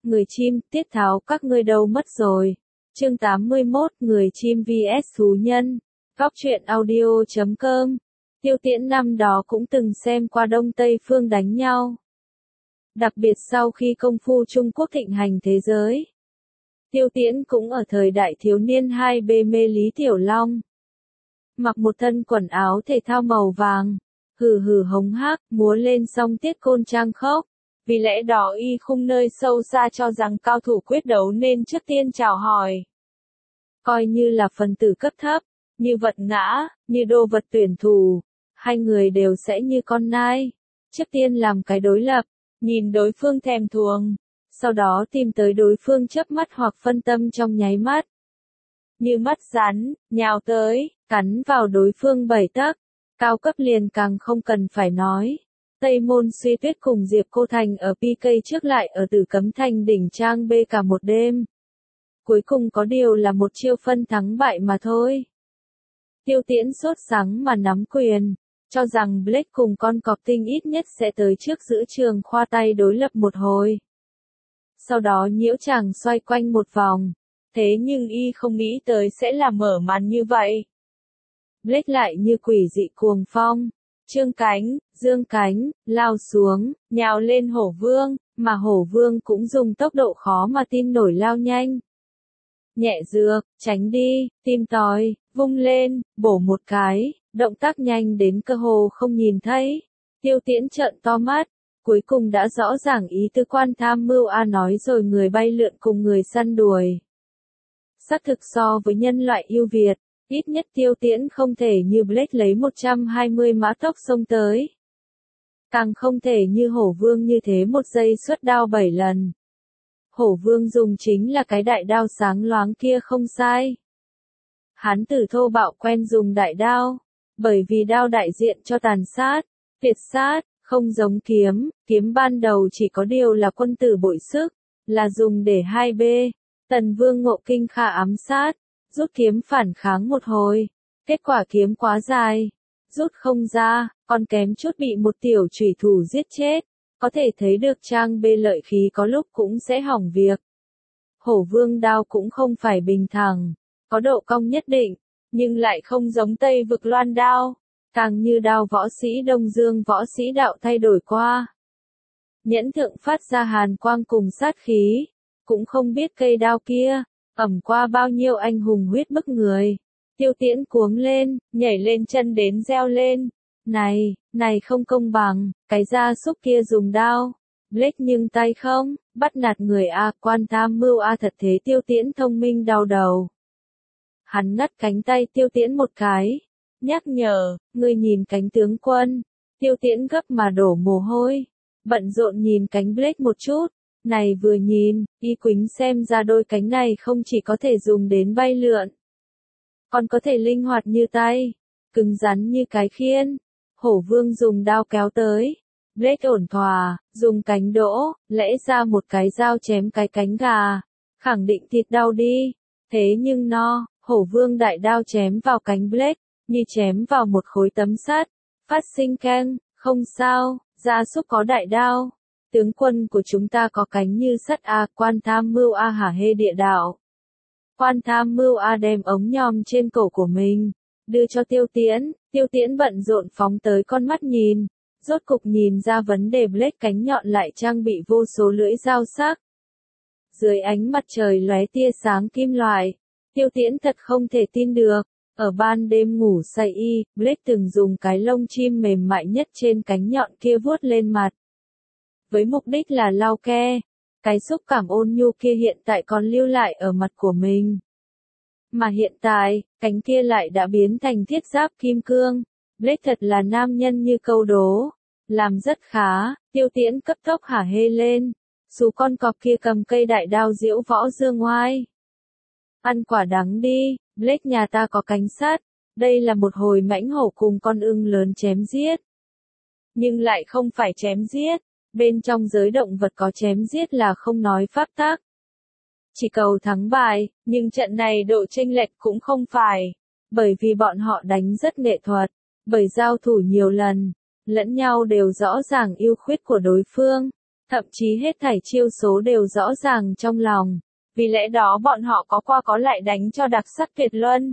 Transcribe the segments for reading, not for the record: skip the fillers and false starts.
người chim, tiết tháo các ngươi đâu mất rồi. Chương 81, người chim vs thú nhân. Góc truyện audio.com. Tiêu Tiễn năm đó cũng từng xem qua Đông Tây phương đánh nhau. Đặc biệt sau khi công phu Trung Quốc thịnh hành thế giới. Tiêu Tiễn cũng ở thời đại thiếu niên 2B mê Lý Tiểu Long. Mặc một thân quần áo thể thao màu vàng, hừ hừ hống hác, múa lên song tiết côn trang khốc. Vì lẽ đó y khung nơi sâu xa cho rằng cao thủ quyết đấu nên trước tiên chào hỏi. Coi như là phần tử cấp thấp, như vật ngã, như đô vật tuyển thủ, hai người đều sẽ như con nai. Trước tiên làm cái đối lập, nhìn đối phương thèm thuồng, sau đó tìm tới đối phương chớp mắt hoặc phân tâm trong nháy mắt. Như mắt rắn, nhào tới, cắn vào đối phương 7 tấc, cao cấp liền càng không cần phải nói. Tây Môn Suy Tuyết cùng Diệp Cô Thành ở PK trước lại ở Tử Cấm Thành đỉnh trang B cả một đêm. Cuối cùng có điều là một chiêu phân thắng bại mà thôi. Tiêu Tiễn sốt sắng mà nắm quyền, cho rằng Blake cùng con cọp tinh ít nhất sẽ tới trước giữ trường khoa tay đối lập một hồi. Sau đó nhiễu chàng xoay quanh một vòng, thế nhưng y không nghĩ tới sẽ là mở màn như vậy. Blake lại như quỷ dị cuồng phong, trương cánh, dương cánh, lao xuống, nhào lên hổ vương, mà hổ vương cũng dùng tốc độ khó mà tin nổi lao nhanh. Nhẹ dược, tránh đi, tim tòi, vung lên, bổ một cái, động tác nhanh đến cơ hồ không nhìn thấy. Tiêu Tiễn trợn to mắt, cuối cùng đã rõ ràng ý tứ Quan Tham Mưu A nói rồi, người bay lượn cùng người săn đuổi. Xác thực so với nhân loại ưu việt, ít nhất Tiêu Tiễn không thể như Blake lấy 120 mã tốc xông tới. Càng không thể như hổ vương như thế một giây xuất đao 7 lần. Hổ vương dùng chính là cái đại đao sáng loáng kia không sai. Hán tử thô bạo quen dùng đại đao, bởi vì đao đại diện cho tàn sát, tuyệt sát, không giống kiếm, kiếm ban đầu chỉ có điều là quân tử bội sức, là dùng để 2B, Tần Vương Ngộ Kinh Kha ám sát, rút kiếm phản kháng một hồi, kết quả kiếm quá dài, rút không ra, còn kém chút bị một tiểu chủy thủ giết chết, có thể thấy được trang B lợi khí có lúc cũng sẽ hỏng việc. Hổ vương đao cũng không phải bình thẳng, có độ cong nhất định, nhưng lại không giống Tây Vực Loan đao, càng như đao võ sĩ Đông Dương võ sĩ đạo thay đổi qua. Nhẫn thượng phát ra hàn quang cùng sát khí, cũng không biết cây đao kia ẩm qua bao nhiêu anh hùng huyết bức người. Tiêu Tiễn cuống lên, nhảy lên chân đến reo lên. Này không công bằng, cái gia súc kia dùng đao. Blake nhưng tay không, bắt nạt người A. Quan Tham Mưu A thật thế. Tiêu Tiễn thông minh đau đầu. Hắn ngắt cánh tay Tiêu Tiễn một cái, nhắc nhở, ngươi nhìn cánh tướng quân. Tiêu Tiễn gấp mà đổ mồ hôi, bận rộn nhìn cánh Blake một chút. Này vừa nhìn, y quính xem ra đôi cánh này không chỉ có thể dùng đến bay lượn, còn có thể linh hoạt như tay, cứng rắn như cái khiên. Hổ vương dùng đao kéo tới, Blake ổn thỏa, dùng cánh đỗ, lẽ ra một cái dao chém cái cánh gà, khẳng định thịt đau đi. Thế nhưng hổ vương đại đao chém vào cánh Blake, như chém vào một khối tấm sắt, phát sinh keng, không sao, gia súc có đại đao. Tướng quân của chúng ta có cánh như sắt A. Quan Tham Mưu A hả hê địa đạo. Quan Tham Mưu A đem ống nhòm trên cổ của mình, đưa cho Tiêu Tiễn. Tiêu Tiễn bận rộn phóng tới con mắt nhìn, rốt cục nhìn ra vấn đề. Blake cánh nhọn lại trang bị vô số lưỡi dao sắc. Dưới ánh mặt trời lóe tia sáng kim loại, Tiêu Tiễn thật không thể tin được. Ở ban đêm ngủ say Blake từng dùng cái lông chim mềm mại nhất trên cánh nhọn kia vuốt lên mặt, với mục đích là lau ke. Cái xúc cảm ôn nhu kia hiện tại còn lưu lại ở mặt của mình. Mà hiện tại, cánh kia lại đã biến thành thiết giáp kim cương. Blake thật là nam nhân như câu đố. Làm rất khá. Tiêu Tiễn cấp tốc hả hê lên. Dù con cọp kia cầm cây đại đao diễu võ dương oai. Ăn quả đắng đi, Blake nhà ta có cánh sắt. Đây là một hồi mãnh hổ cùng con ưng lớn chém giết. Nhưng lại không phải chém giết. Bên trong giới động vật có chém giết là không nói pháp tắc. Chỉ cầu thắng bại, nhưng trận này độ chênh lệch cũng không phải. Bởi vì bọn họ đánh rất nghệ thuật, bởi giao thủ nhiều lần, lẫn nhau đều rõ ràng ưu khuyết của đối phương. Thậm chí hết thảy chiêu số đều rõ ràng trong lòng. Vì lẽ đó bọn họ có qua có lại đánh cho đặc sắc tuyệt luân.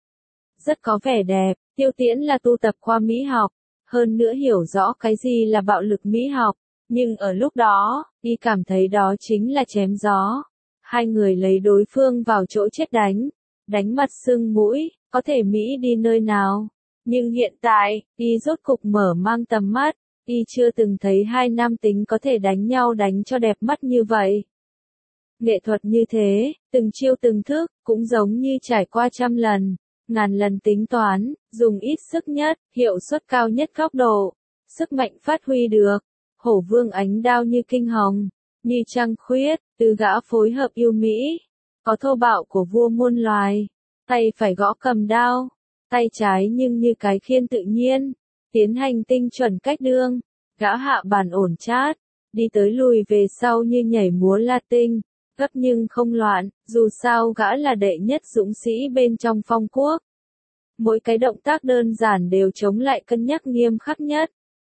Rất có vẻ đẹp, Tiêu Tiễn là tu tập qua mỹ học, hơn nữa hiểu rõ cái gì là bạo lực mỹ học, nhưng ở lúc đó, y cảm thấy đó chính là chém gió. Hai người lấy đối phương vào chỗ chết đánh mặt sưng mũi, có thể Mỹ đi nơi nào. Nhưng hiện tại, y rốt cục mở mang tầm mắt, y chưa từng thấy hai nam tính có thể đánh nhau đánh cho đẹp mắt như vậy. Nghệ thuật như thế, từng chiêu từng thức, cũng giống như trải qua trăm lần, ngàn lần tính toán, dùng ít sức nhất, hiệu suất cao nhất góc độ, sức mạnh phát huy được. Hổ Vương ánh đao như kinh hồng, như trăng khuyết, tứ gã phối hợp yêu mỹ, có thô bạo của vua muôn loài, tay phải gõ cầm đao, tay trái nhưng như cái khiên tự nhiên, tiến hành tinh chuẩn cách đương, gã hạ bàn ổn chát, đi tới lùi về sau như nhảy múa Latin, gấp nhưng không loạn, dù sao gã là đệ nhất dũng sĩ bên trong phong quốc. Mỗi cái động tác đơn giản đều chống lại cân nhắc nghiêm khắc nhất.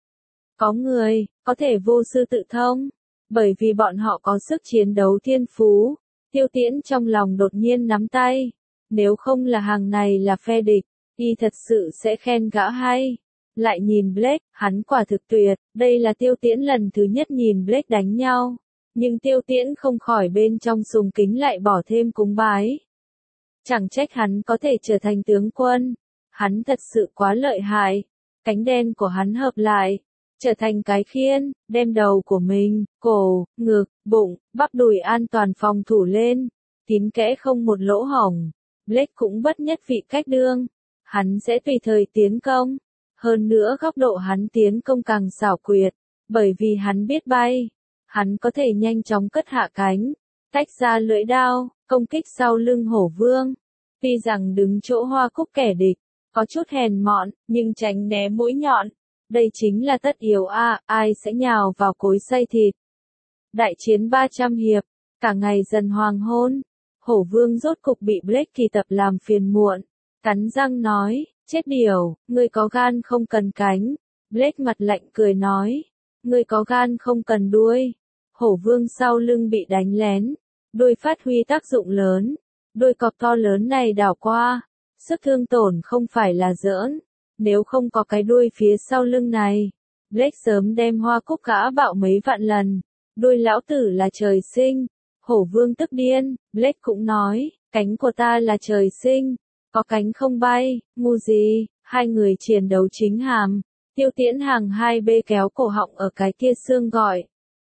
Có người, có thể vô sư tự thông, bởi vì bọn họ có sức chiến đấu thiên phú. Tiêu Tiễn trong lòng đột nhiên nắm tay, nếu không là hàng này là phe địch, y thật sự sẽ khen gã hay. Lại nhìn Blake, hắn quả thực tuyệt, đây là Tiêu Tiễn lần thứ nhất nhìn Blake đánh nhau. Nhưng Tiêu Tiễn không khỏi bên trong sùng kính lại bỏ thêm cúng bái. Chẳng trách hắn có thể trở thành tướng quân. Hắn thật sự quá lợi hại. Cánh đen của hắn hợp lại, trở thành cái khiên, đem đầu của mình, cổ, ngực, bụng, bắp đùi an toàn phòng thủ lên. Kín kẽ không một lỗ hổng. Blake cũng bất nhất vị cách đương. Hắn sẽ tùy thời tiến công. Hơn nữa góc độ hắn tiến công càng xảo quyệt. Bởi vì hắn biết bay. Hắn có thể nhanh chóng cất hạ cánh, tách ra lưỡi đao, công kích sau lưng Hổ Vương. Tuy rằng đứng chỗ hoa cúc kẻ địch, có chút hèn mọn, nhưng tránh né mũi nhọn. Đây chính là tất yếu ai sẽ nhào vào cối xay thịt. Đại chiến 300 hiệp, cả ngày dần hoàng hôn. Hổ Vương rốt cục bị Blake kỳ tập làm phiền muộn. Cắn răng nói, chết điểu, ngươi có gan không cần cánh. Blake mặt lạnh cười nói, ngươi có gan không cần đuôi. Hổ Vương sau lưng bị đánh lén, đuôi phát huy tác dụng lớn, đuôi cọp to lớn này đảo qua, sức thương tổn không phải là giỡn, nếu không có cái đuôi phía sau lưng này, Blake sớm đem hoa cúc gã bạo mấy vạn lần, đuôi lão tử là trời sinh. Hổ Vương tức điên, Blake cũng nói, cánh của ta là trời sinh, có cánh không bay, ngu gì. Hai người chiến đấu chính hàm. Tiêu Tiễn hàng hai bê kéo cổ họng ở cái kia xương gọi.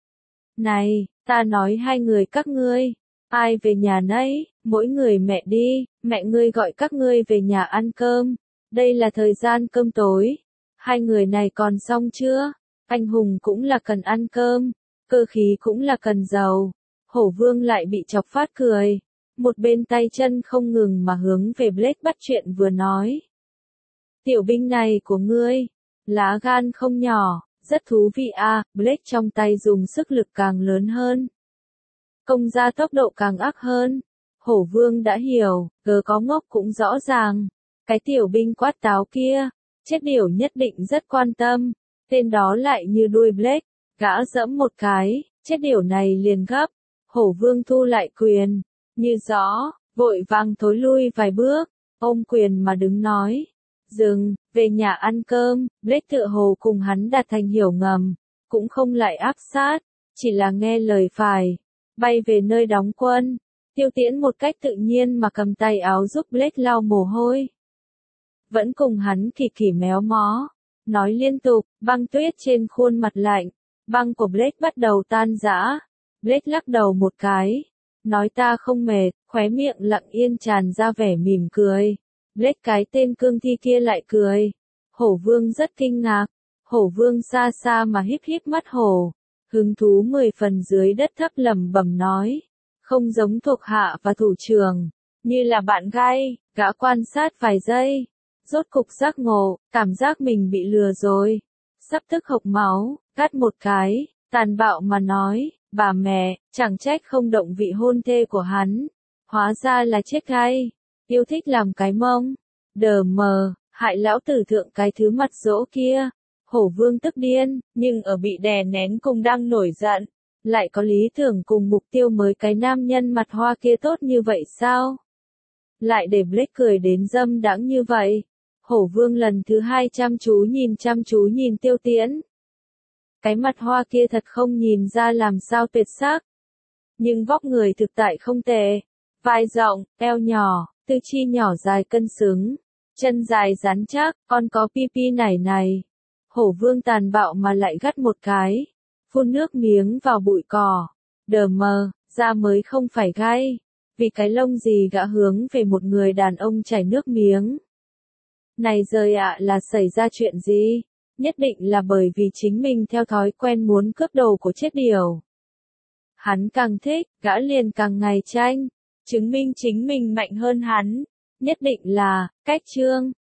Này, ta nói hai người các ngươi, ai về nhà nấy, mỗi người mẹ đi, mẹ ngươi gọi các ngươi về nhà ăn cơm. Đây là thời gian cơm tối. Hai người này còn xong chưa? Anh hùng cũng là cần ăn cơm, cơ khí cũng là cần dầu. Hổ Vương lại bị chọc phát cười. Một bên tay chân không ngừng mà hướng về Blake bắt chuyện vừa nói. Tiểu binh này của ngươi, lá gan không nhỏ, rất thú vị Blake trong tay dùng sức lực càng lớn hơn. Công ra tốc độ càng ác hơn. Hổ Vương đã hiểu, gờ có ngốc cũng rõ ràng. Cái tiểu binh quát táo kia, chết điểu nhất định rất quan tâm. Tên đó lại như đuôi Blake, gã dẫm một cái, chết điểu này liền gấp. Hổ Vương thu lại quyền, như gió, vội vàng thối lui vài bước, ôm quyền mà đứng nói. Dừng, về nhà ăn cơm. Blake tựa hồ cùng hắn đạt thành hiểu ngầm, cũng không lại áp sát, chỉ là nghe lời phải, bay về nơi đóng quân. Tiêu Tiễn một cách tự nhiên mà cầm tay áo giúp Blake lau mồ hôi. Vẫn cùng hắn kỳ kỳ méo mó, nói liên tục, băng tuyết trên khuôn mặt lạnh, băng của Blake bắt đầu tan rã. Blake lắc đầu một cái, nói ta không mệt, khóe miệng lặng yên tràn ra vẻ mỉm cười. Blake cái tên cương thi kia lại cười. Hổ Vương rất kinh ngạc. Hổ Vương xa xa mà híp híp mắt hổ. Hứng thú 10 phần dưới đất thấp lẩm bẩm nói. Không giống thuộc hạ và thủ trưởng. Như là bạn gai, gã quan sát vài giây. Rốt cục giác ngộ, cảm giác mình bị lừa rồi. Sắp tức hộc máu, cắt một cái, tàn bạo mà nói. Bà mẹ, chẳng trách không động vị hôn thê của hắn. Hóa ra là chết gai. Yêu thích làm cái mông. Đờ mờ, hại lão tử thượng cái thứ mặt dỗ kia. Hổ Vương tức điên, nhưng ở bị đè nén cùng đang nổi giận. Lại có lý tưởng cùng mục tiêu mới cái nam nhân mặt hoa kia tốt như vậy sao? Lại để Blake cười đến dâm đãng như vậy. Hổ Vương lần thứ hai chăm chú nhìn Tiêu Tiễn. Cái mặt hoa kia thật không nhìn ra làm sao tuyệt sắc. Nhưng vóc người thực tại không tệ. Vai rộng, eo nhỏ, tư chi nhỏ dài cân xứng. Chân dài rắn chắc, còn có pipi này. Hổ Vương tàn bạo mà lại gắt một cái. Phun nước miếng vào bụi cỏ. Đờ mờ, da mới không phải gai. Vì cái lông gì gã hướng về một người đàn ông chảy nước miếng. Này giời ạ, là xảy ra chuyện gì? Nhất định là bởi vì chính mình theo thói quen muốn cướp đồ của chết điểu. Hắn càng thích, gã liền càng ngày tranh, chứng minh chính mình mạnh hơn hắn. Nhất định là, cách chương.